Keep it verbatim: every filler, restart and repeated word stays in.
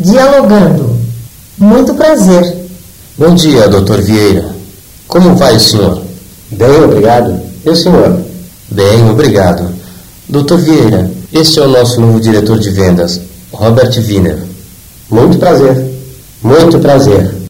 Dialogando. Muito prazer. Bom dia, doutor Vieira. Como vai o senhor? Bem, obrigado. E o senhor? Bem, obrigado. doutor Vieira, este é o nosso novo diretor de vendas, Robert Wiener. Muito prazer. Muito prazer.